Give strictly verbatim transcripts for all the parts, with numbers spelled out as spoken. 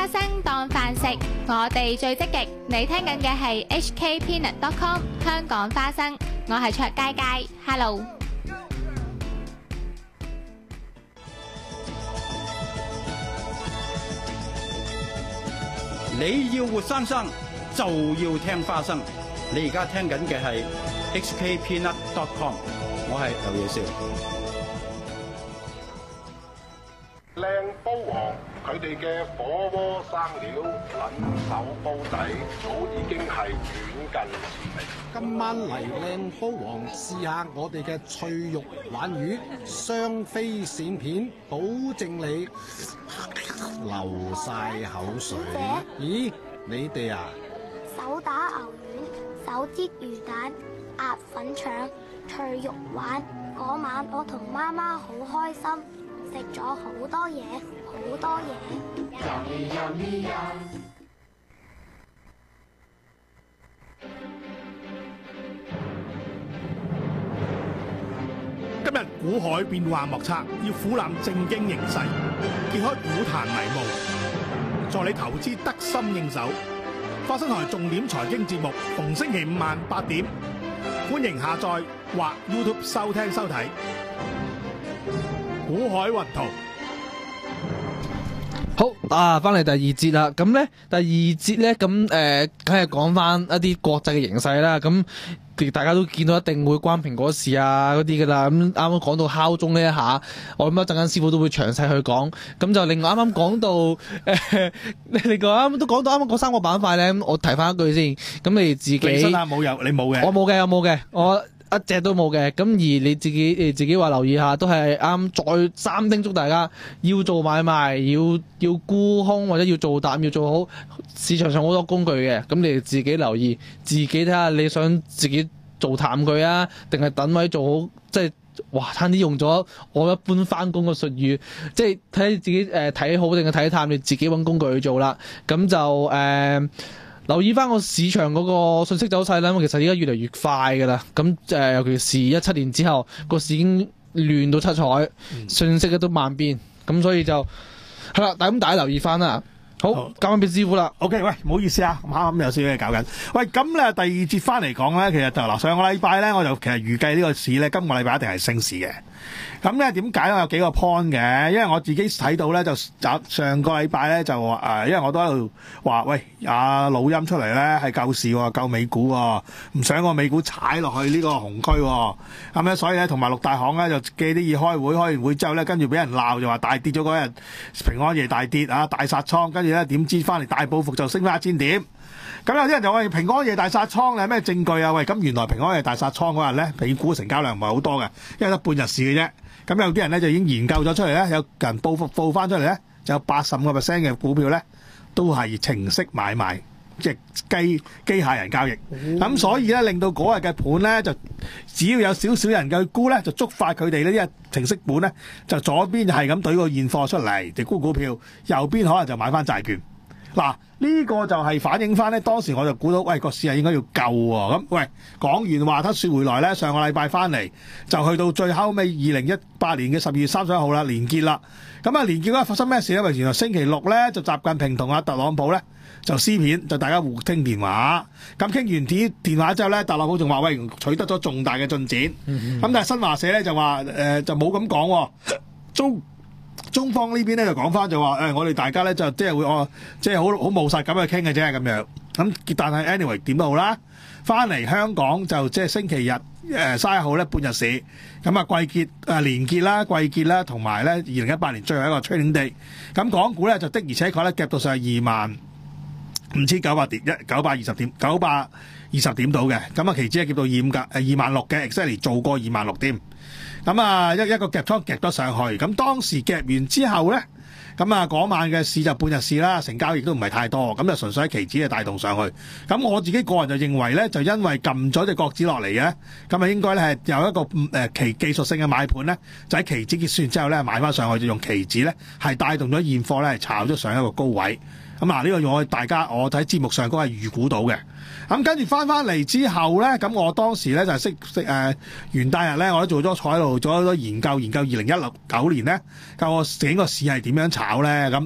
花生當飯食，我哋最積極。你聽緊嘅係 H K Peanut dot com 香港花生，我係卓佳佳 ，Hello。 你要活生生就要聽花生。你而家聽緊嘅係 H K Peanut dot com， 我係劉野少。 靚煲王佢哋嘅火鍋生料撚手煲底，早已經係遠近馳名。 今晚嚟靚煲王試下我哋嘅脆肉鯇魚雙飛鱔片，保證你流晒口水。咦，你哋啊？ 手打牛丸、手煎魚蛋、鴨粉腸、脆肉丸。嗰晚我同媽媽好開心。食咗好多嘢，好多嘢。 今日股海變幻莫測，要俯覽正經形勢，揭開股壇迷霧，助你投資得心應手。花生台重點財經節目，逢星期五晚八點，歡迎下載或 YouTube 收聽收睇。股海雲圖， 好啊！翻嚟第二節啦，咁咧第二節咧，咁誒，梗係講翻一啲國際嘅形勢啦。咁大家都見到一定會關蘋果事啊嗰啲噶啦。咁啱啱講到敲鐘呢一下，我諗一陣間師傅都會詳細去講。咁就另外啱啱講到誒，你哋個啱啱都講到啱啱嗰三個板塊咧，我提翻一句先。咁你哋自己冇有，你冇嘅， 我冇嘅，我冇嘅，我。一隻都冇嘅，咁而你自己誒自己話留意下，都係啱再三叮囑大家要做買賣，要要沽空或者要做淡，要做好市場上好多工具嘅，咁你哋自己留意，自己睇下你想自己做淡佢啊，定係等位做好，即係哇差啲用咗我一般翻工嘅術語，即係睇自己誒睇、呃、好定係睇淡，你自己揾工具去做啦，咁就誒。呃留意翻個市場嗰個信息走勢啦，因為其實而家越嚟越快噶啦，咁誒、呃、尤其是一七年之後個市已經亂到七彩，嗯、信息咧都萬變，咁所以就係啦，但咁大家留意翻啦。好，好交翻俾師傅啦。 OK， 喂，唔好意思啊，啱啱有少少嘢搞緊。喂，咁咧第二節翻嚟講咧，其實就嗱上個禮拜咧，我就其實預計呢個市咧，今個禮拜一定係升市嘅。咁咧點解咧？有幾個 point 嘅，因為我自己睇到咧就上個禮拜咧就話誒、呃，因為我都喺度話喂，阿老陰出嚟咧係救市喎，救美股喎，唔想個美股踩落去呢個紅區喎。咁咧所以咧同埋六大行咧就借啲意開會，開完會之後咧跟住俾人鬧就話大跌咗嗰日平安夜大跌啊，大殺倉，跟住咧點知翻嚟大報復就升翻一千點。咁有啲人就話平安夜大殺倉，你係咩證據啊？喂，咁原來平安夜大殺倉嗰日咧，美股成交量唔係好多嘅，因為得半日市嘅啫。咁有啲人咧就已經研究咗出嚟咧，有人報復報翻出嚟咧，就有八十五個 percent 嘅股票咧都係程式買賣，即係機機械人交易。咁、嗯、所以咧令到嗰日嘅盤咧就只要有少少人嘅沽咧，就觸發佢哋呢啲程式盤咧，就左邊就係咁懟個現貨出嚟就沽股票，右邊可能就買翻債券。嗱，呢個就係反映翻咧，當時我就估到，喂個市係應該要救喎。咁喂，講完話，得説回來咧，上個禮拜翻嚟就去到最後尾二零一八年嘅十二月三十一號啦，連結啦。咁啊，連結嗰日發生咩事咧？因為原來星期六咧，就習近平同阿特朗普咧就撕片，就大家互傾電話。咁傾完電電話之後咧，特朗普仲話喂取得咗重大嘅進展。咁、嗯、但係新華社咧就話誒、呃、就冇咁講喎，中。中方呢邊咧就講翻就話誒、哎，我哋大家咧就即係會我即係好好務實咁去傾嘅啫咁樣。咁但係 anyway 點都好啦，翻嚟香港就即係星期日誒三十一號咧半日市，咁啊季結啊連結啦、季結啦，同埋咧二零一八年最後一個 trading day。咁港股咧就的而且確咧夾到上二萬五千九百點一九百二十點九百二十點到嘅。咁啊期指係夾到二五格誒二萬六嘅 exactly 做過二萬六點。咁啊，一一個夾倉夾咗上去，咁當時夾完之後咧，咁啊嗰晚嘅市就半日市啦，成交亦都唔係太多，咁就純粹喺期指嘅帶動上去。咁我自己個人就認為咧，就因為撳咗隻角子落嚟嘅，咁啊應該咧係有一個誒期技術性嘅買盤咧，就喺期指結算之後咧買翻上去，就用期指咧係帶動咗現貨咧係炒咗上一個高位。咁啊呢個用我大家我睇節目上嗰係預估到嘅。咁跟住翻翻嚟之後咧，咁我當時咧就識識誒元旦日咧，我都做咗坐喺度做咗研究研究二零一六九年咧，教我整個市係點樣炒咧咁。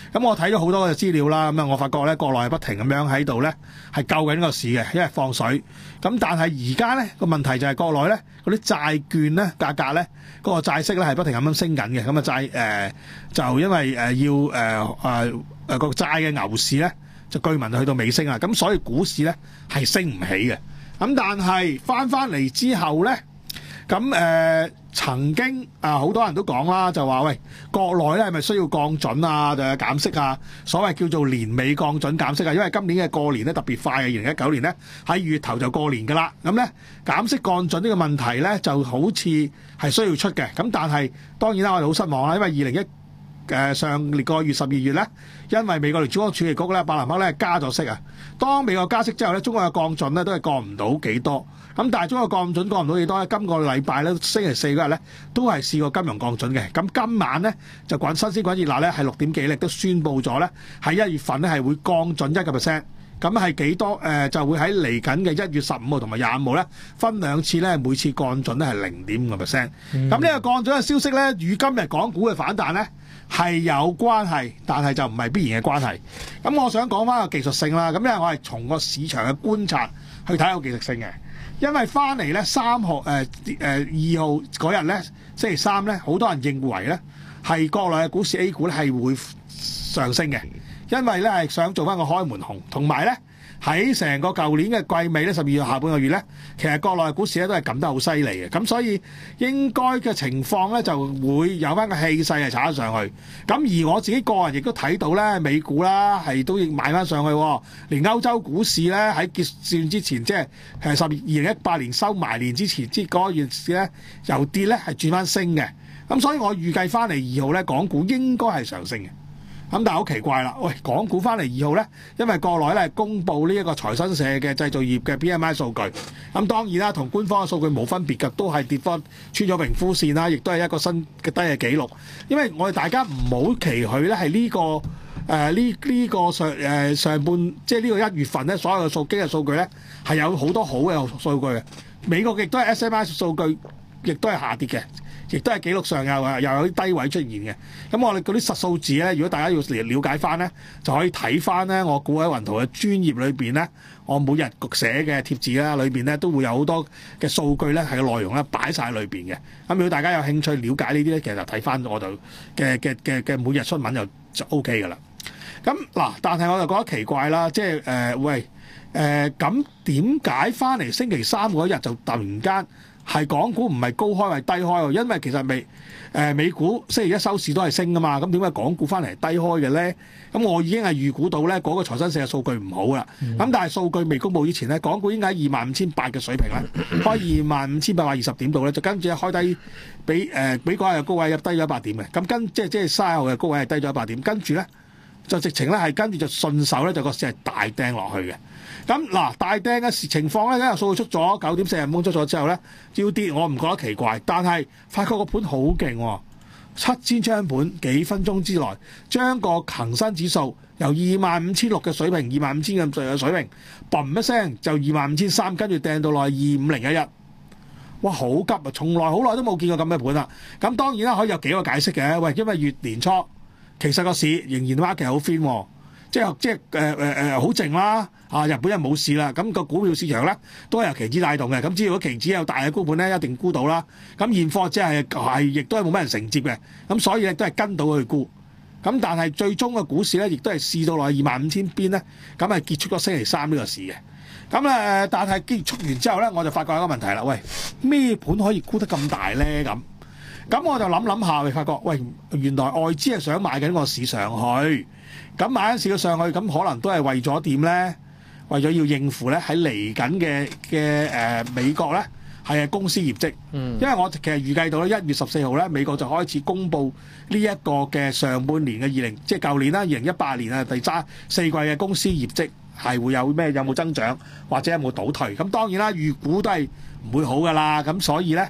咁我睇咗好多嘅資料啦，咁啊我發覺咧國內係不停咁樣喺度咧係救緊個市嘅，因為放水。咁但係而家咧個問題就係國內咧嗰啲債券咧價格咧嗰個債息咧係不停咁樣升緊嘅。咁啊債誒就因為誒要誒誒誒個債嘅牛市咧就據聞去到尾聲啦，咁所以股市咧係升唔起嘅。咁但係翻翻嚟之後咧。咁誒、呃、曾經啊，好多人都講啦，就話喂，國內咧係咪需要降準啊，就係減息啊？所謂叫做年尾降準減息啊，因為今年嘅過年咧特別快嘅，二零一九年咧喺二月頭就過年㗎啦。咁咧減息降準呢個問題咧就好似係需要出嘅。咁但係當然啦，我哋好失望啦，因為二零一誒上年個月十二月咧，因為美國聯儲局儲備局咧，伯南克咧加咗息啊。當美國加息之後咧，中國嘅降準咧都係降唔到幾多。咁但係中國降準降唔到幾多咧？今個禮拜咧星期四嗰日咧都係試過金融降準嘅。咁今晚咧就滾新鮮滾熱辣咧，係六點幾咧都宣布咗咧，喺一月份咧係會降準一個 percent。咁係幾多？誒、呃、就會喺嚟緊嘅一月十五號同埋廿五號咧分兩次咧，每次降準咧係零點五個 percent。咁呢個降準嘅消息咧，與今日港股嘅反彈咧係有關係，但係就唔係必然嘅關係。咁我想講翻個技術性啦。咁因為我係從個市場嘅觀察去睇個技術性嘅。因為翻嚟咧三號誒誒二號嗰日咧星期三咧，好多人認為咧係國內嘅股市 A 股咧係會上升嘅，因為咧係想做翻個開門紅，同埋咧喺成個舊年嘅季尾咧十二月下半個月咧，其實國內嘅股市咧都係撳得好犀利嘅，咁所以應該嘅情況咧就會有翻個氣勢係炒得上去。咁而我自己個人亦都睇到咧，美股啦係都要買翻上去，連歐洲股市咧喺結算之前，即係係十二零一八年收埋年之前，即嗰個月市咧由跌咧係轉翻升嘅。咁所以我預計翻嚟二號咧，港股應該係上升嘅。咁但係好奇怪啦，喂，港股翻嚟二號咧，因為國內咧公布呢一個財新社嘅製造業嘅 P M I 數據，咁當然啦，同官方嘅數據冇分別嘅，都係跌翻穿咗榮枯線啦，亦都係一個新嘅低嘅紀錄。因為我哋大家唔好期許咧係呢個誒呢呢個上誒、呃、上半即係呢個一月份咧，所有嘅數經濟數據咧係有好多好嘅數據嘅。美國亦都係 S M I 數據，亦都係下跌嘅。亦都係記錄上又又有啲低位出現嘅，咁我哋嗰啲實數字咧，如果大家要嚟了解翻咧，就可以睇翻咧我估喺雲圖嘅專頁裏邊咧，我每日寫嘅貼紙啦，裏邊咧都會有好多嘅數據咧係個內容咧擺晒喺裏邊嘅。咁如果大家有興趣了解呢啲咧，其實就睇翻我度嘅嘅嘅嘅每日新聞就就 O K 噶啦。咁嗱，但係我就覺得奇怪啦，即係誒、呃、喂誒咁點解翻嚟星期三嗰日就突然間？係港股唔係高開係低開喎，因為其實美誒、呃、美股星期一收市都係升噶嘛，咁點解港股翻嚟低開嘅咧？咁我已經係預估到咧嗰、那個財新社嘅數據唔好啦。咁、嗯、但係數據未公佈之前咧，港股應該喺二萬五千八嘅水平咧，開二萬五千八百二十點度咧，就跟住開低比誒、呃、比嗰日嘅高位入低咗一百點嘅。咁跟即係即係卅號嘅高位係低咗一百點，跟住咧就直情咧係跟住就順手咧就個市係大掟落去嘅。咁嗱，大掟嘅情況咧，今日數據出咗九點四十五分出咗之後咧，要跌我唔覺得奇怪，但係發覺個盤好勁喎，七千張盤幾分鐘之內將個恒生指數由二萬五千六嘅水平，二萬五千咁上嘅水平，嘣一聲就二萬五千三，跟住掟到落去二五零一一，哇好急啊！從來好耐都冇見過咁嘅盤啦。咁當然啦，可以有幾個解釋嘅，喂，因為月年初其實個市仍然 market 好 thin 喎。即係即係誒誒誒好靜啦，啊日本人冇事啦，咁、那個股票市場咧都係由期指帶動嘅，咁只要個期指有大嘅沽盤咧，一定沽到啦。咁現貨即係係亦都係冇乜人承接嘅，咁所以咧都係跟到去沽。咁但係最終嘅股市咧，亦都係試到落去二萬五千邊咧，咁係結束咗星期三呢個市嘅。咁誒，但係結束完之後咧，我就發覺有一個問題啦，喂，咩盤可以沽得咁大咧？咁咁我就諗諗下，咪發覺喂，原來外資係想買緊個市上去。咁買緊市嘅上去，咁可能都係為咗點咧？為咗要應付咧喺嚟緊嘅嘅誒美國咧係公司業績。嗯，因為我其實預計到咧一月十四號咧美國就開始公布呢一個嘅上半年嘅二零，即係舊年啦，二零一八年啊第三四季嘅公司業績係會有咩有冇增長或者有冇倒退？咁當然啦，預估都係唔會好噶啦。咁所以咧。誒、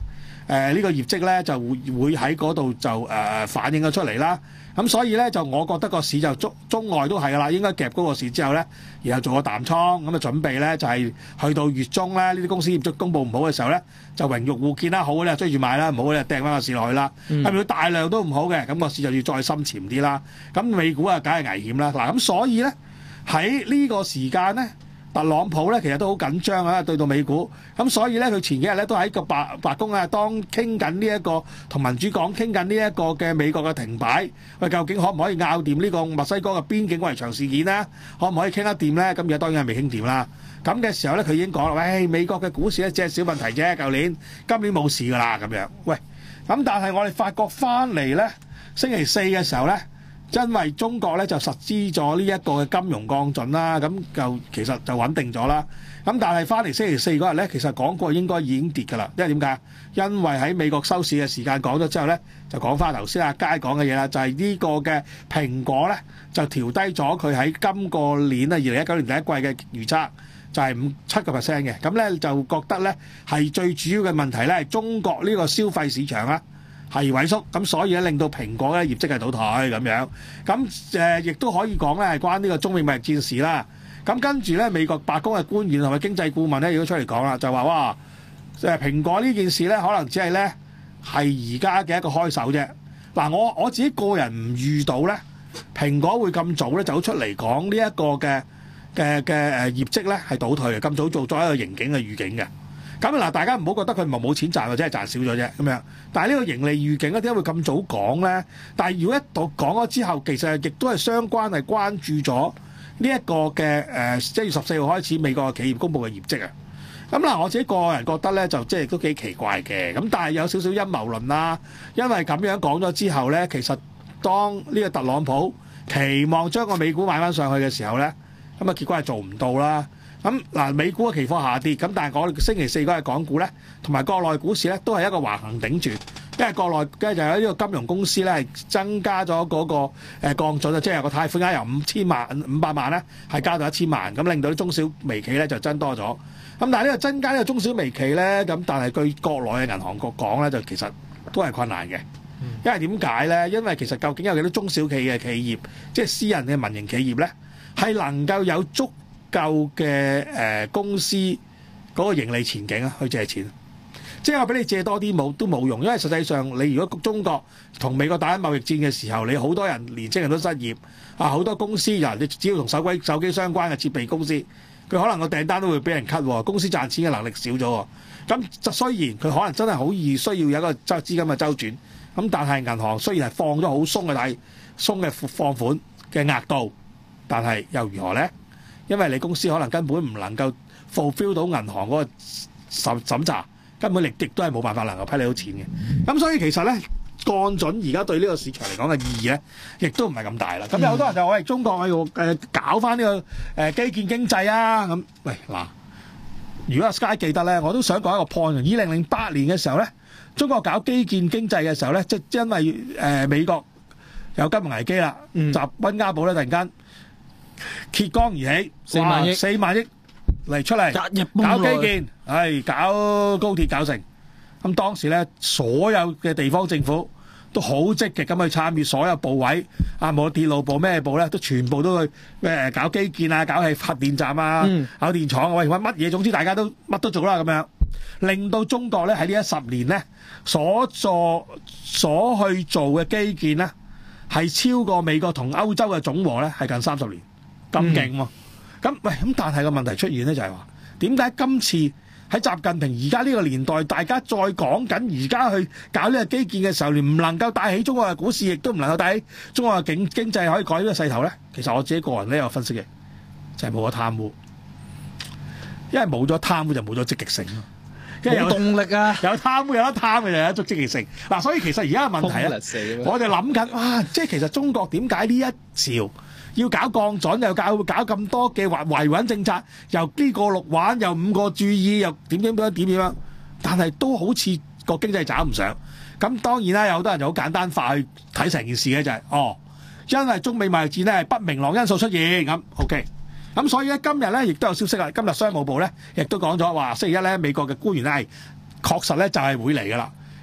誒呢個業績咧就會會喺嗰度就誒、呃、反映咗出嚟啦。咁所以咧就我覺得個市就中中外都係噶啦，應該夾嗰個市之後咧，然後做個淡倉，咁啊準備咧就係、是、去到月中咧，呢啲公司業績公佈唔好嘅時候咧，就榮辱互見啦，好嘅咧追住買啦，唔好嘅咧掟翻個市落去啦。咁如果大量都唔好嘅，咁個市就要再深潛啲啦。咁美股啊，梗係危險啦。嗱，咁所以咧喺呢個時間咧。特朗普咧其實都好緊張啊，對到美股咁，所以咧佢前幾日咧都喺個白白宮啊，當傾緊呢一個同民主黨傾緊呢一個嘅美國嘅停擺，喂，究竟可唔可以拗掂呢個墨西哥嘅邊境圍牆事件咧？可唔可以傾得掂咧？咁而家當然係未傾掂啦。咁嘅時候咧，佢已經講啦，喂，美國嘅股市咧只係小問題啫，舊年今年冇事㗎啦咁樣。喂，咁但係我哋發覺翻嚟咧，星期四嘅時候咧。因為中國咧就實施咗呢一個嘅金融降準啦，咁就其實就穩定咗啦。咁但係翻嚟星期四嗰日咧，其實港股應該已經跌㗎啦。因為點解？因為喺美國收市嘅時間講咗之後咧，就講翻頭先阿佳講嘅嘢啦，就係、是、呢個嘅蘋果咧就調低咗佢喺今個年啊二零一九年第一季嘅預測，就係五七個 percent 嘅。咁咧就覺得咧係最主要嘅問題咧係中國呢個消費市場啊。係萎縮，咁所以咧令到蘋果咧業績係倒退咁樣，咁誒亦都可以講咧係關呢個中美貿易戰事啦。咁跟住咧美國白宮嘅官員同埋經濟顧問咧亦都出嚟講啦，就話哇誒蘋果呢件事咧可能只係咧係而家嘅一個開手啫。嗱，我我自己個人唔預到咧蘋果會咁早咧走出嚟講呢一個嘅嘅嘅誒業績咧係倒退嘅，咁早做咗一個盈警嘅預警嘅。咁嗱，大家唔好覺得佢冇冇錢賺或者係賺少咗啫咁樣。但係呢個盈利預警咧點解會咁早講咧？但係如果一度講咗之後，其實亦都係相關係關注咗呢一個嘅誒一月十四號開始美國嘅企業公佈嘅業績啊。咁嗱，我自己個人覺得咧就即係都幾奇怪嘅。咁但係有少少陰謀論啦，因為咁樣講咗之後咧，其實當呢個特朗普期望將個美股買翻上去嘅時候咧，咁啊結果係做唔到啦。咁嗱，美股嘅期貨下跌，咁但係我哋星期四嗰日港股咧，同埋國內股市咧，都係一個橫行頂住，因為國內嘅就有呢個金融公司咧係增加咗嗰個誒降準啊，即係個貸款額由五千萬五百萬咧係加到一千萬，咁令到啲中小微企咧就增多咗。咁但係呢個增加呢個中小微企咧，咁但係據國內嘅銀行局講咧，就其實都係困難嘅，因為點解咧？因為其實究竟有幾多中小企嘅企業，即係私人嘅民營企業咧，係能夠有足夠嘅誒公司嗰個盈利前景啊，去借錢，即係我俾你借多啲冇都冇用，因為實際上你如果中國同美國打緊貿易戰嘅時候，你好多人年青人都失業啊，好多公司人你只要同手機手機相關嘅設備公司，佢可能個訂單都會俾人 cut，公司賺錢嘅能力少咗。咁就雖然佢可能真係好易需要有一個周資金嘅周轉，咁但係銀行雖然係放咗好鬆嘅貸鬆嘅放款嘅額度，但係又如何咧？因為你公司可能根本唔能夠 fulfill 到銀行嗰個審審查，根本你亦都係冇辦法能夠批你到錢嘅。咁所以其實咧，降準而家對呢個市場嚟講嘅意義咧，亦都唔係咁大啦。咁有好多人就話：喂，中國要誒搞翻呢個誒基建經濟啊！咁喂嗱，如果阿 Sky 記得咧，我都想講一個 point。二零零八年嘅時候咧，中國搞基建經濟嘅時候咧，即係因為誒美國有金融危機啦，集溫家寶咧突然間揭竿而起， 四萬億四萬億嚟出嚟搞基建，係搞高鐵搞成。咁當時咧，所有嘅地方政府都好積極咁去參與，所有部委啊，無論鐵路部咩部咧，都全部都去誒搞基建啊，搞係發電站啊，搞電廠，喂，乜嘢，總之大家都乜都做啦咁樣，令到中國咧喺呢一十年咧所做所去做嘅基建咧，係超過美國同歐洲嘅總和咧，係近三十年。咁勁喎！咁喂，咁但係個問題出現咧，就係話點解今次喺習近平而家呢個年代，大家再講緊而家去搞呢個基建嘅時候，唔能夠帶起中國嘅股市，亦都唔能夠帶起中國嘅經經濟可以改呢個勢頭咧？其實我自己個人咧有分析嘅，就係冇咗貪污，因為冇咗貪污就冇咗積極性咯。因為有動力啊，有貪污有得貪嘅就有一足積極性。嗱、啊，所以其實而家嘅問題咧，我哋諗緊，哇！即係其實中國點解呢一朝要搞降準，又搞搞咁多嘅維維穩政策，又呢個六玩，又五個注意，又點點點點點樣，但係都好似個經濟找唔上。咁當然啦，有好多人就好簡單化去睇成件事嘅就係、是，哦，因為中美貿易戰咧係不明朗因素出現咁 ，OK。咁所以咧今日咧亦都有消息啦，今日商務部咧亦都講咗話，星期一咧美國嘅官員咧係確實咧就係會嚟噶啦。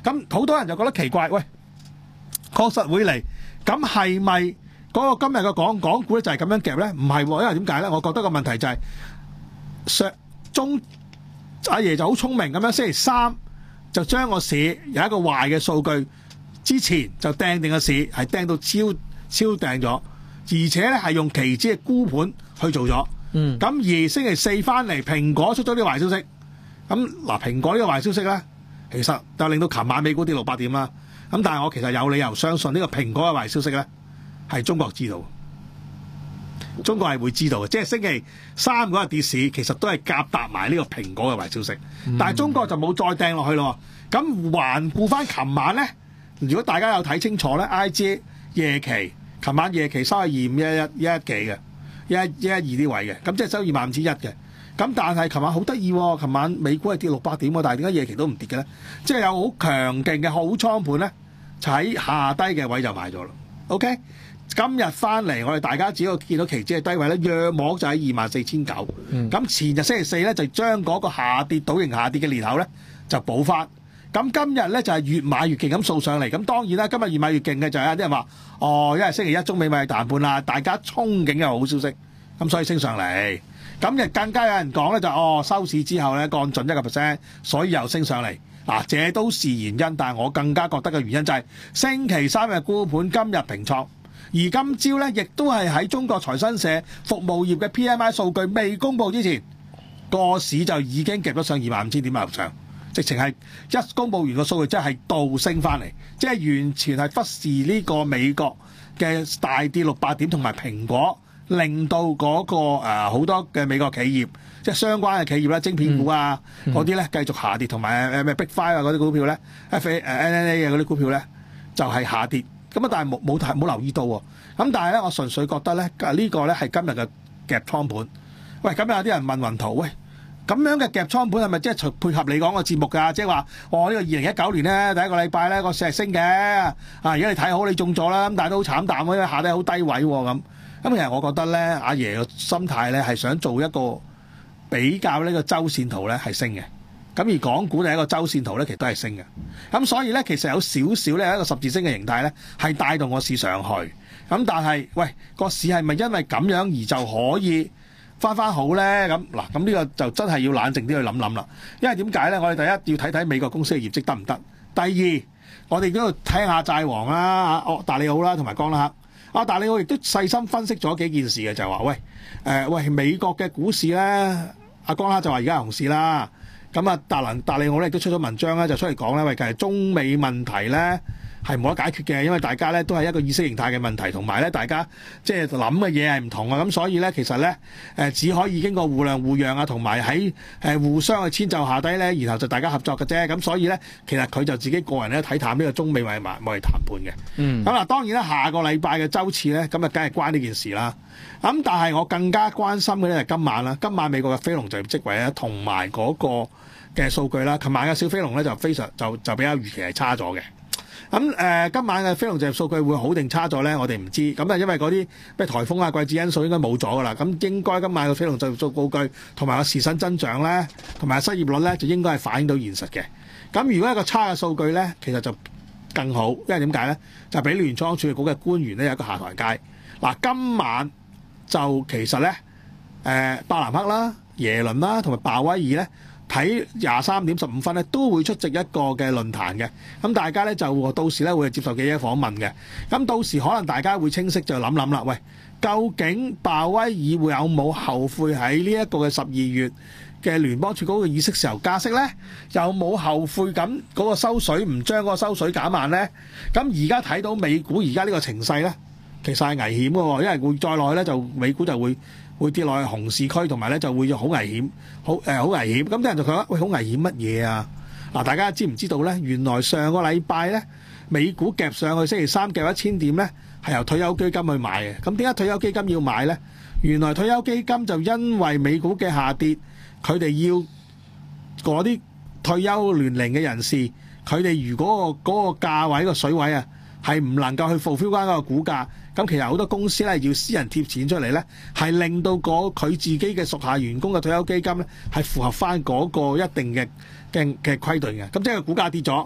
咁好多人就覺得奇怪，喂，確實會嚟，咁係咪嗰個今日嘅港港股咧就係咁樣夾咧？唔係喎，因為點解咧？我覺得個問題就係、是、上中阿爺就好聰明咁樣，星期三就將個市有一個壞嘅數據，之前就掟定個市係掟到超超掟咗，而且咧係用期指嘅沽盤去做咗。嗯，咁而星期四翻嚟，蘋果出咗啲壞消息。咁嗱，蘋果呢個壞消息咧，其實就令到琴晚美股跌六百點啦。咁但係我其實有理由相信呢個蘋果嘅壞消息咧，係中國知道，中國係會知道嘅。即係星期三嗰日跌市，其實都係夾搭埋呢個蘋果嘅壞消息。嗯、但係中國就冇再掟落去咯。咁環顧翻琴晚咧，如果大家有睇清楚咧 ，I G 夜期，琴晚夜期收係二五一一一一幾嘅，一一一二啲位嘅，咁即係收二萬五千一嘅。咁但係琴晚好得意喎，琴晚美股係跌六百點喎，但係點解夜期都唔跌嘅咧？即係有好強勁嘅好倉盤咧，就喺下低嘅位就買咗啦。OK， 今日翻嚟我哋大家只要見到期指嘅低位咧，約莫就喺二萬四千九。咁、嗯、前日星期四咧就將嗰個下跌倒型下跌嘅裂口咧就補翻。咁今日咧就係、是、越買越勁咁掃上嚟。咁當然啦，今日越買越勁嘅就係有啲人話，哦，因為星期一中美貿易談判啦，大家憧憬有好消息，咁所以升上嚟。咁亦更加有人講咧就哦收市之後咧降準一個 percent， 所以又升上嚟。嗱，這都是原因，但係我更加覺得嘅原因就係星期三嘅沽盤今日平倉，而今朝咧亦都係喺中國財新社服務業嘅 P M I 數據未公佈之前，個市就已經夾咗上二萬五千點樓上，直情係一公佈完個數據，即係倒升翻嚟，即係完全係忽視呢個美國嘅大跌六百點同埋蘋果。令到嗰、那個好、呃、多嘅美國企業，即係相關嘅企業啦，晶片股啊嗰啲咧繼續下跌，同埋誒咩 Big Five 啊嗰啲股票咧 ，F A 誒 N N A 啊嗰啲股票咧就係、是、下跌。咁啊，但係冇冇睇冇留意到喎。咁但係咧，我純粹覺得咧，這個、呢個咧係今日嘅夾倉盤。喂，咁有啲人問雲圖，喂，咁樣嘅夾倉盤係咪即係配合你講個節目㗎？即係話，我、哦、呢、這個二零一九年咧第一個禮拜咧個市係升嘅，啊，而家你睇好你中咗啦，咁但係都好慘淡，因為下低好低位喎咁。咁其實我覺得咧，阿爺嘅心態咧係想做一個比較呢個周線圖咧係升嘅，咁而港股第一個周線圖咧其實都係升嘅，咁所以咧其實有少少咧一個十字星嘅形態咧係帶動個市上去，咁但係喂個市係咪因為咁樣而就可以翻翻好咧？咁嗱，咁呢個就真係要冷靜啲去諗諗啦，因為點解咧？我哋第一要睇睇美國公司嘅業績得唔得，第二我哋都要睇下債王啦、啊，哦達利奧啦同埋江拉克。啊！但係我亦都細心分析咗幾件事嘅，就係話喂，誒、呃、喂，美國嘅股市咧，阿江啦就話而家係熊市啦。咁啊，達能達利奧咧亦都出咗文章咧，就出嚟講咧，喂，其實中美問題咧係冇得解決嘅，因為大家咧都係一個意識形態嘅問題，同埋咧大家即係諗嘅嘢係唔同啊。咁所以咧，其實咧誒、呃、只可以經過互諒互讓啊，同埋喺誒互相去遷就下低咧，然後就大家合作嘅啫。咁所以咧，其實佢就自己個人咧睇淡呢個中美貿易貿易談判嘅。嗯。咁嗱，當然啦，下個禮拜嘅週次咧，咁啊，梗係關呢件事啦。咁但係我更加關心嘅咧係今晚啦，今晚美國嘅非農就業職位咧，同埋嗰個嘅數據啦。琴晚嘅小非農咧就非常就就比較預期係差咗嘅。咁誒、呃，今晚嘅非農就業數據會好定差咗咧？我哋唔知。咁啊，因為嗰啲咩颱風啊、季節因素應該冇咗噶啦。咁應該今晚嘅非農就業數據同埋個時薪增長咧，同埋失業率咧，就應該係反映到現實嘅。咁如果一個差嘅數據咧，其實就更好，因為點解咧？就俾聯儲局嘅官員咧有一個下台階。嗱，今晚就其實咧，誒、呃，伯南克啦、耶倫啦同埋鮑威爾咧。睇廿三點十五分咧，都會出席一個嘅論壇嘅。咁大家咧就到時咧會接受記者訪問嘅。咁到時可能大家會清晰就諗諗啦。喂，究竟鮑威爾會有冇後悔喺呢一個嘅十二月嘅聯邦儲局嘅議息時候加息咧？有冇後悔咁嗰個收水唔將嗰個收水減慢咧？咁而家睇到美股而家呢個情勢咧，其實係危險嘅喎，因為會再落去咧就美股就會。會跌落去熊市區，同埋咧就會好危險，好誒好危險。咁啲人就覺得喂，好危險乜嘢啊？嗱，大家知唔知道咧？原來上個禮拜咧，美股夾上去星期三夾一千點咧，係由退休基金去買嘅。咁點解退休基金要買咧？原來退休基金就因為美股嘅下跌，佢哋要嗰啲退休年齡嘅人士，佢哋如果個嗰個價位個水位啊，係唔能夠去 fulfill 翻嗰個股價。咁其實好多公司咧要私人貼錢出嚟咧，係令到嗰佢自己嘅屬下員工嘅退休基金咧係符合翻嗰個一定嘅嘅嘅規定嘅。咁即係個股價跌咗，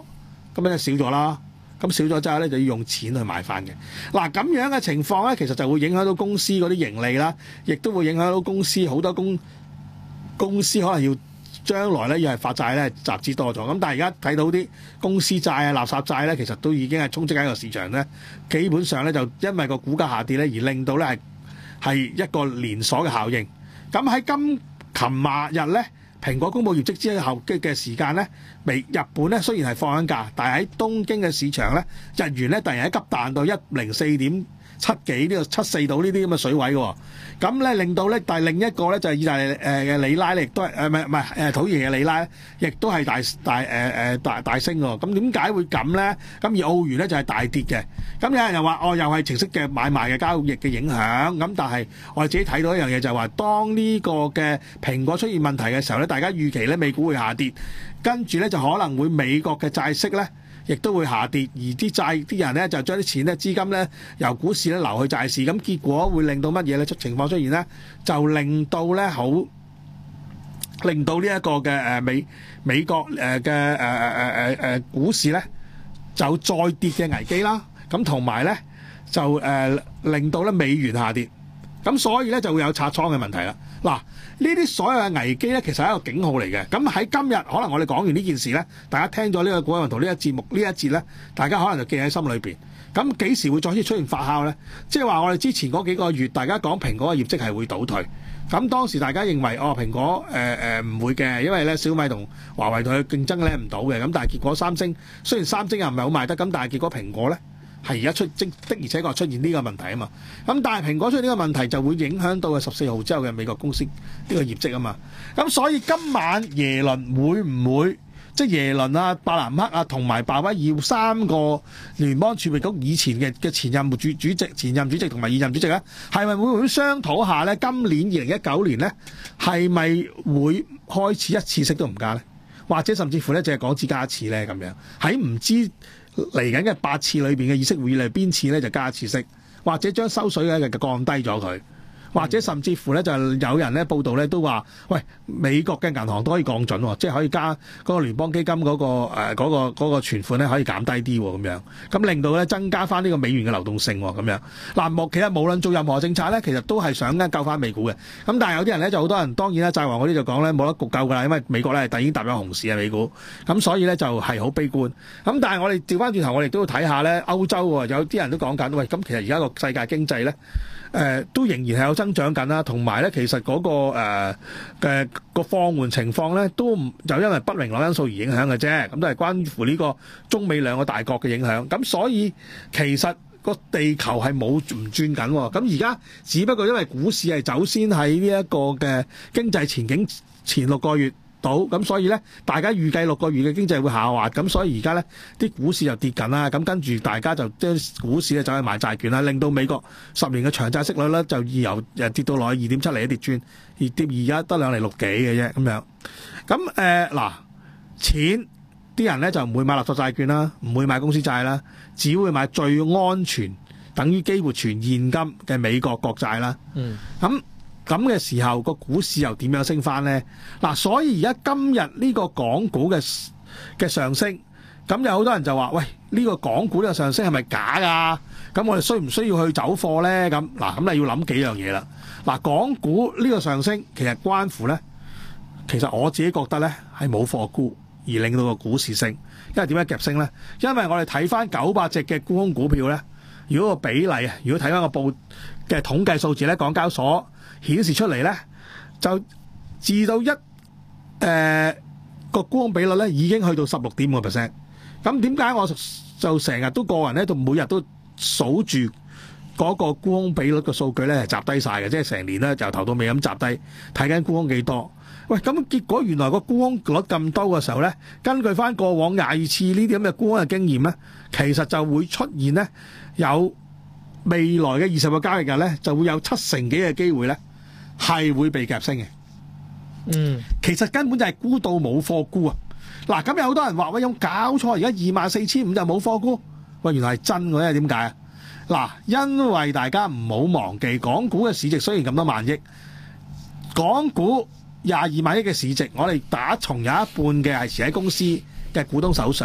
咁樣就少咗啦。咁少咗之後咧，就要用錢去買翻嘅。嗱，咁樣嘅情況咧，其實就會影響到公司嗰啲盈利啦，亦都會影響到公司好多公公司可能要將來咧要係發債咧集資多咗。咁但係而家睇到啲公司債啊、垃圾債咧，其實都已經係充斥喺個市場咧。基本上咧就因為個股價下跌咧，而令到咧係係一個連鎖嘅效應。咁喺今琴日咧，蘋果公佈業績之後嘅嘅時間咧，未日本咧雖然係放緊假，但係喺東京嘅市場咧，日元咧突然間急彈到一零四點七幾呢個七四度呢啲咁嘅水位嘅喎，咁咧令到咧，但係另一個咧就係意大利誒嘅里拉咧，亦都係誒唔係唔係誒土耳其嘅里拉咧，亦都係大大誒誒大大升喎。咁點解會咁咧？咁而澳元咧就係大跌嘅。咁有人又話哦，又係程式嘅買賣嘅交易嘅影響。咁但係我哋自己睇到一樣嘢就係話，當呢個嘅蘋果出現問題嘅時候咧，大家預期咧美股會下跌，跟住咧就可能會美國嘅債息咧，亦都會下跌，而啲債啲人咧就將啲錢咧資金咧由股市咧流去債市，咁結果會令到乜嘢咧出情況出現咧？就令到咧好，令到呢一個嘅誒美美國誒嘅誒誒誒誒誒股市咧就再跌嘅危機啦。咁同埋咧就誒、呃、令到咧美元下跌，咁所以咧就會有拆倉嘅問題啦。嗱，呢啲所有嘅危機咧，其實係一個警號嚟嘅。咁喺今日，可能我哋講完呢件事咧，大家聽咗呢個股海雲圖呢個節目呢一節咧，大家可能就記喺心裏邊。咁幾時會再次出現發酵咧？即係話我哋之前嗰幾個月，大家講蘋果嘅業績係會倒退。咁當時大家認為哦，蘋果誒誒唔會嘅，因為咧小米同華為同佢競爭咧唔到嘅。咁但係結果三星雖然三星又唔係好賣得，咁但係結果蘋果咧係而家出的而且確出現呢個問題啊嘛。咁但係蘋果出現呢個問題就會影響到十四號之後嘅美國公司呢個業績啊嘛。咁所以今晚耶倫會唔會即係耶倫啊、伯南克啊同埋鮑威爾三個聯邦儲備局以前嘅嘅前任主主席、前任主席同埋現任主席咧，係咪會唔會商討下咧？今年二零一九年咧係咪會開始一次息都唔加咧？或者甚至乎咧淨係港紙加一次咧咁樣？喺唔知嚟緊嘅八次裏邊嘅議息會議裏邊次咧就加一次息，或者將收水嘅降低咗佢。或者甚至乎咧，就有人咧報道咧都話，喂，美國嘅銀行都可以降準喎，即係可以加嗰個聯邦基金嗰、嗰個誒嗰、呃嗰個嗰、嗰個存款咧可以減低啲喎，咁樣咁令到咧增加翻呢個美元嘅流動性喎，咁樣嗱，其實無論做任何政策咧，其實都係想咧救翻美股嘅。咁但係有啲人咧就好多人當然啦，債王嗰啲就講咧冇得焗救㗎啦，因為美國咧係已經踏入熊市啊美股，咁所以咧就係好悲觀。咁但係我哋調翻轉頭，我哋都要睇下咧歐洲喎，有啲人都講緊，喂，咁其實而家個世界經濟咧。誒、呃、都仍然係有增長緊啦，同埋咧其實嗰、那個誒嘅、呃、個放緩情況咧，都唔就因為不明朗因素而影響嘅啫，咁都係關乎呢個中美兩個大國嘅影響。咁所以其實個地球係冇唔轉緊喎，咁而家只不過因為股市係走先喺呢一個嘅經濟前景前六個月到，咁所以咧大家預計六個月嘅經濟會下滑，咁所以而家咧啲股市就跌緊啦，咁跟住大家就將股市咧走去買債券啦，令到美國十年嘅長債息率咧就由誒跌到落去二點七厘一跌穿，而跌而家得兩厘六幾嘅啫咁樣。咁誒嗱，錢啲人咧就唔會買垃圾債券啦，唔會買公司債啦，只會買最安全等於幾乎全現金嘅美國國債啦。嗯，咁。咁嘅時候，個股市又點樣升翻呢？嗱，所以而家今日呢個港股嘅嘅上升，咁有好多人就話：喂，呢個港股呢個上升係咪假㗎？咁我哋需唔需要去走貨呢？咁嗱，咁你要諗幾樣嘢啦。嗱，港股呢個上升其實關乎呢，其實我自己覺得呢係冇貨沽而令到個股市升。因為點解夾升呢？因為我哋睇翻九百隻嘅沽空股票呢，如果個比例啊，如果睇翻個報嘅統計數字呢，港交所顯示出嚟咧，就至到一誒、呃、個沽空比率咧，已經去到十六點五個 percent。咁點解我就成日都個人咧，就每日都數住嗰個沽空比率嘅數據咧，係集低晒嘅，即係成年咧由頭到尾咁集低，睇緊沽空幾多。喂，咁結果原來個沽空率咁多嘅時候咧，根據翻過往廿二次呢啲咁嘅沽空嘅經驗咧，其實就會出現咧有未來嘅二十個交易日咧，就會有七成幾嘅機會咧。係會被夾升嘅，嗯，其實根本就係沽到冇貨沽啊！嗱，咁有好多人話喂，有冇搞錯？而家二萬四千五就冇貨沽，喂，原來係真嘅，因為點解啊？嗱，因為大家唔好忘記，港股嘅市值雖然咁多萬億，港股廿二萬億嘅市值，我哋打從有一半嘅係持喺公司嘅股東手上，咁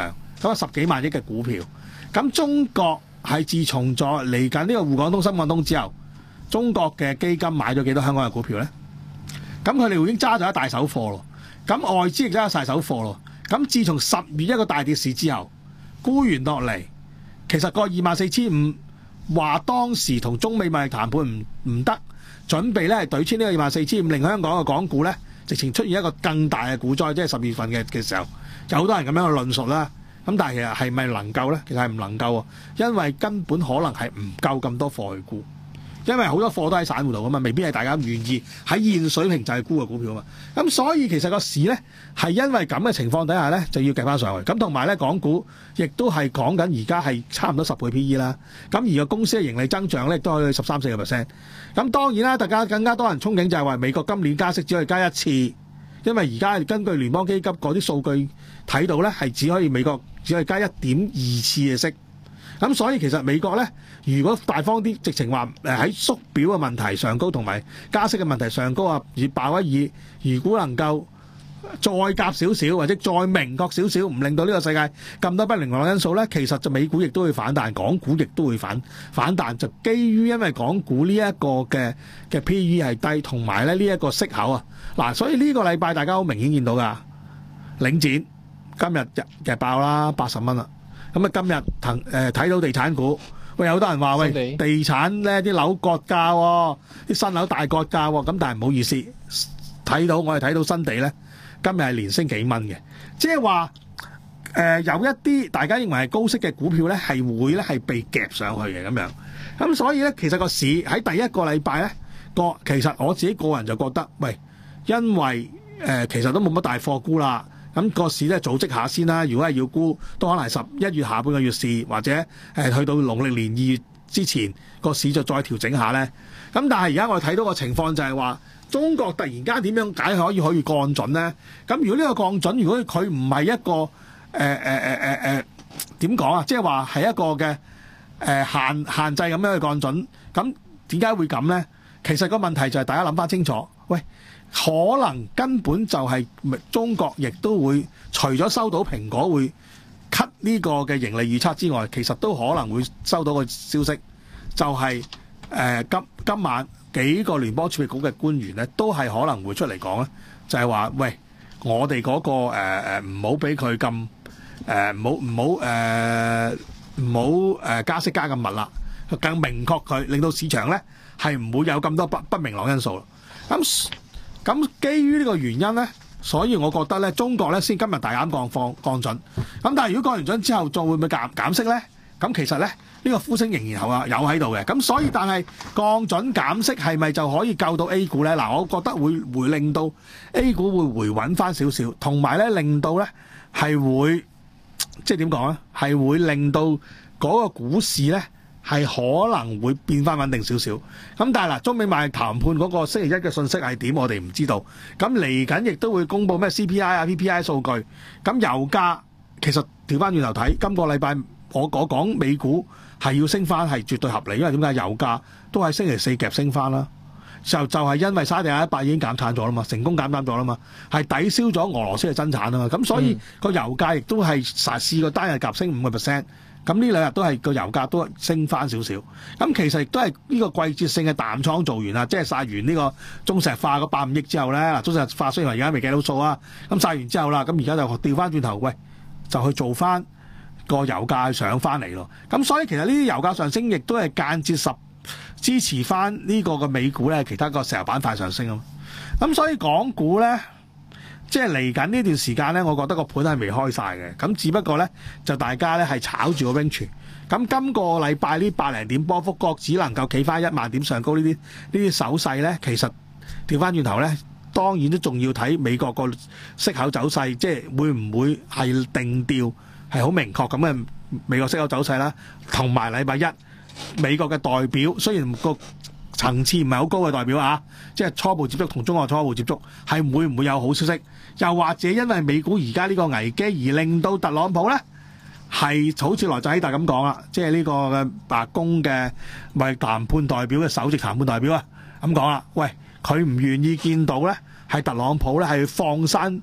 咁啊十幾萬億嘅股票。咁中國係自從咗嚟緊呢個滬港通、深港通之後，中國嘅基金買咗幾多香港嘅股票咧？咁佢哋已經揸咗一大手貨咯。咁外資亦揸晒手貨咯。咁自從十月一個大跌市之後，沽完落嚟，其實個二萬四千五話當時同中美貿易談判唔唔得，準備咧係對穿呢個二萬四千五，令香港嘅港股咧直情出現一個更大嘅股災，即係十月份嘅嘅時候，有好多人咁樣去論述啦。咁但係其實係咪能夠咧？其實係唔能夠喎，因為根本可能係唔夠咁多貨去沽，因為好多貨都喺散戶度噶嘛，未必係大家願意喺現水平就係沽嘅股票啊嘛。咁所以其實個市咧係因為咁嘅情況底下咧，就要夾翻上去。咁同埋咧，港股亦都係講緊而家係差唔多十倍 P E 啦。咁而個公司嘅盈利增長咧，亦都可以十三四個 percent。咁當然啦，大家更加多人憧憬就係話美國今年加息只可以加一次，因為而家根據聯邦基金嗰啲數據睇到咧，係只可以美國只可以加一點二次嘅息。咁所以其實美國咧，如果大方啲，直情話誒喺縮表嘅問題上高，同埋加息嘅問題上高啊，而鮑威爾如果能夠再夾少少，或者再明確少少，唔令到呢個世界咁多不明朗因素咧，其實就美股亦都會反彈，港股亦都會反反彈。就基於因為港股呢一個嘅嘅 P E 係低，同埋咧呢一個息口啊，嗱，所以呢個禮拜大家好明顯見到噶，領展今日日日爆啦，八十蚊啦。咁啊，今日騰誒睇到地產股，喂，有好多人話喂，地產咧啲樓割價喎，啲新樓大割價喎，咁但係唔好意思，睇到我哋睇到新地咧，今日係連升幾蚊嘅，即係話誒有一啲大家認為係高息嘅股票咧，係會咧係被夾上去嘅咁樣，咁所以咧其實個市喺第一個禮拜咧個，其實我自己個人就覺得，喂，因為誒、呃、其實都冇乜大貨沽啦。咁個市咧組織下先啦，如果係要沽，都可能係十一月下半個月市，或者誒去到農曆年二月之前個市就再調整下咧。咁但係而家我哋睇到個情況就係話，中國突然間點樣解可以可以降準咧？咁如果呢個降準，如果佢唔係一個誒誒誒誒誒點講啊？即係話係一個嘅誒、呃、限限制咁樣去降準，咁點解會咁咧？其實個問題就係大家諗翻清楚，喂。可能根本就係中國亦都會除咗收到蘋果會 cut 呢個嘅盈利預測之外，其實都可能會收到個消息，就係、是、誒、呃、今今晚幾個聯邦儲備局嘅官員咧，都係可能會出嚟講咧，就係、是、話喂，我哋嗰、那個誒誒唔好俾佢咁誒唔好唔好誒唔好誒加息加咁密啦，更明確佢，令到市場咧係唔會有咁多不不明朗因素。咁咁基於呢個原因咧，所以我覺得咧，中國咧先今日大減降放降準。咁但係如果降完準之後，仲會唔會減減息咧？咁其實咧，呢、呢個呼聲仍然有啊，有喺度嘅。咁所以但係降準減息係咪就可以救到 A 股咧？嗱，我覺得會會令到 A 股會回穩翻少少，同埋咧令到咧係會即係點講咧？係會令到嗰個股市咧。係可能會變翻穩定少少，咁但係嗱，中美貿易談判嗰個星期一嘅信息係點，我哋唔知道。咁嚟緊亦都會公布咩 C P I 啊、P P I 數據。咁油價其實調翻轉頭睇，今個禮拜我我講美股係要升翻係絕對合理，因為點解油價都係星期四夾升翻啦？就就係因為沙地阿拉伯已經減產咗啦嘛，成功減產咗啦嘛，係抵消咗俄羅斯嘅增產啊嘛。咁所以個油價亦都係試過單日夾升五個 percent。咁呢兩日都係個油價都升翻少少，咁其實亦都係呢個季節性嘅淡倉做完啦，即係曬完呢個中石化嗰百五億之後咧，嗱中石化雖然話而家未計到數啊，咁曬完之後啦，咁而家就調翻轉頭，喂，就去做翻個油價上翻嚟咯。咁所以其實呢啲油價上升，亦都係間接十支持翻呢個嘅美股咧，其他個石油板塊上升啊。咁所以港股咧。即係嚟緊呢段時間咧，我覺得個盤係未開晒嘅，咁只不過咧就大家咧係炒住個 range。咁今個禮拜呢百零點波幅，國指能夠企翻一萬點上高呢啲呢啲手勢咧，其實調翻轉頭咧，當然都仲要睇美國個息口走勢，即係會唔會係定調係好明確咁嘅美國息口走勢啦，同埋禮拜一美國嘅代表雖然個層次唔係好高嘅代表啊，即係初步接觸同中國初步接觸，係會唔會有好消息？又或者因為美股而家呢個危機而令到特朗普咧係好似萊澤希特咁講啦，即係呢個嘅白宮嘅咪談判代表嘅首席談判代表啊咁講啦，喂，佢唔願意見到咧係特朗普咧係放生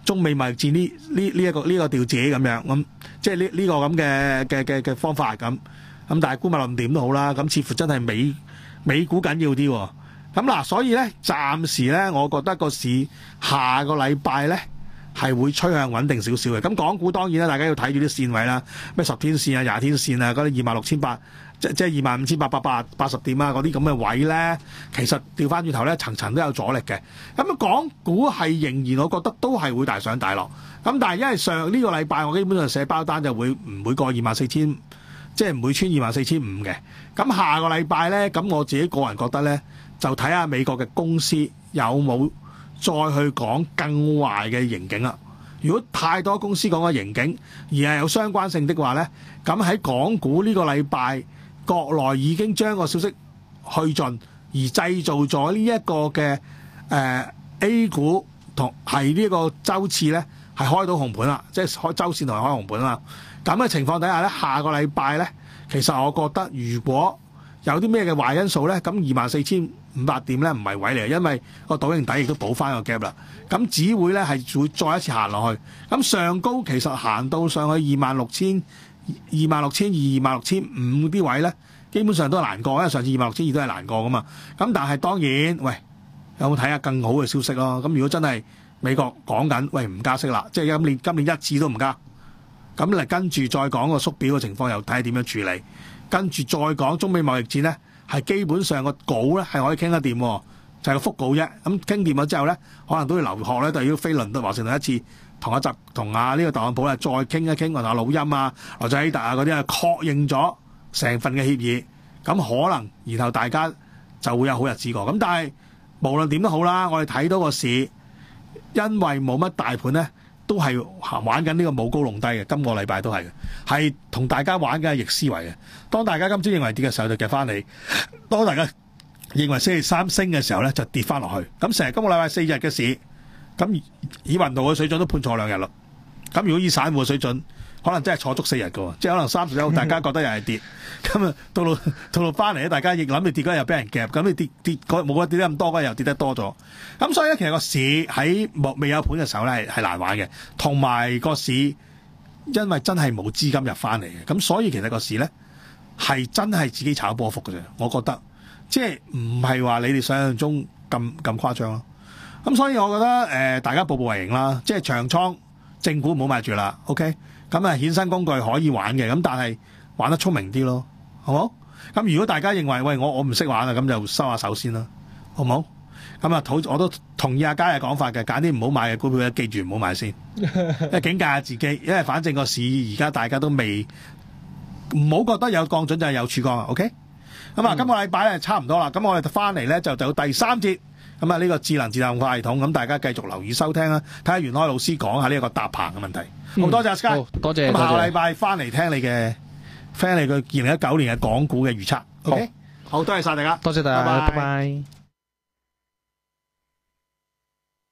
中美貿易戰呢呢呢一個呢、呢個調子咁樣咁，即係呢呢個咁嘅嘅嘅嘅方法咁咁，但係姑勿論點都好啦，咁似乎真係美美股緊要啲喎。咁嗱，所以咧暫時咧，我覺得個市下個禮拜咧係會趨向穩定少少嘅。咁港股當然啦，大家要睇住啲線位啦，咩十天線啊、廿天線啊，嗰啲二萬六千八，即即係二萬五千八百八八十點啊，嗰啲咁嘅位咧，其實調翻轉頭咧，層層都有阻力嘅。咁港股係仍然，我覺得都係會大上大落。咁但係因為上呢、呢個禮拜我基本上寫包單就會唔會過二萬四千，即係唔會穿二萬四千五嘅。咁下個禮拜咧，咁我自己個人覺得咧，就睇下美國嘅公司有冇再去講更壞嘅盈警啦。如果太多公司講嘅盈警而係有相關性的話咧，咁喺港股呢個禮拜，國內已經將個消息去盡，而製造咗呢一個嘅誒、呃、A 股同係呢個週次咧係開到紅盤啦，即係開週線同埋開紅盤啦。咁嘅情況底下咧，下個禮拜咧，其實我覺得如果有啲咩嘅壞因素咧，咁二萬四千五百點咧唔係位嚟，因為個倒形底亦都補翻個 gap 啦。咁只會咧係會再一次行落去。咁上高其實行到上去二萬六千、二萬六千二、二萬六千五啲位咧，基本上都係難過，因為上次二萬六千二都係難過噶嘛。咁但係當然，喂，有冇睇下更好嘅消息咯？咁如果真係美國講緊，喂唔加息啦，即係今年今年一次都唔加，咁嚟跟住再講個縮表嘅情況，又睇下點樣處理。跟住再講中美貿易戰咧，係基本上個稿咧係可以傾得掂，就係、是、個腹稿啫。咁傾掂咗之後咧，可能都要留學咧，就要飛倫敦華盛頓一次，同一集同啊呢個特朗普咧再傾一傾，同阿老欽啊、羅澤希達啊嗰啲啊確認咗成份嘅協議，咁可能然後大家就會有好日子過。咁但係無論點都好啦，我哋睇到個市，因為冇乜大盤咧。都係玩緊呢個舞高弄低嘅，今個禮拜都係嘅，係同大家玩緊係逆思維嘅。當大家今朝認為跌嘅時候就夾翻嚟，當大家認為星期三升嘅時候咧就跌翻落去。咁成日今個禮拜四日嘅市，咁以雲道嘅水準都判錯兩日啦。咁如果以散戶嘅水準，可能真係坐足四日嘅，即係可能三十一號大家覺得又係跌，咁啊到到到到翻嚟咧，大家亦諗住跌嗰日又俾人夾，咁你跌跌冇得跌得咁多嗰日又跌得多咗，咁所以咧其實個市喺未有盤嘅時候咧係係難玩嘅，同埋個市因為真係冇資金入翻嚟嘅，咁所以其實個市咧係真係自己炒波幅嘅啫，我覺得即係唔係話你哋想象中咁咁誇張咯。咁所以我覺得誒、呃、大家步步為營啦，即係長倉正股唔好買住啦 ，OK。咁啊，衍生工具可以玩嘅，咁但係玩得聰明啲咯，好冇？咁如果大家認為喂我我唔識玩啊，咁就收下手先啦，好冇？咁啊，我都同意阿佳嘅講法嘅，揀啲唔好買嘅股票咧，記住唔好買先，因為警戒下自己，因為反正個市而家大家都未唔好覺得有降準就係有曙光啊 ，OK？咁啊，今個禮拜咧差唔多啦，咁我哋翻嚟咧就就第三節。咁啊，呢個智能自動化系統，咁大家繼續留意收聽啦，睇下袁開老師講下呢一個搭棚嘅問題。好、嗯、多謝阿 Sky， 多謝。 咁下個禮拜翻嚟聽你嘅，聽你嘅二零一九年嘅港股嘅預測。OK，好，好多謝晒大家， 多謝大家，拜拜。 拜拜。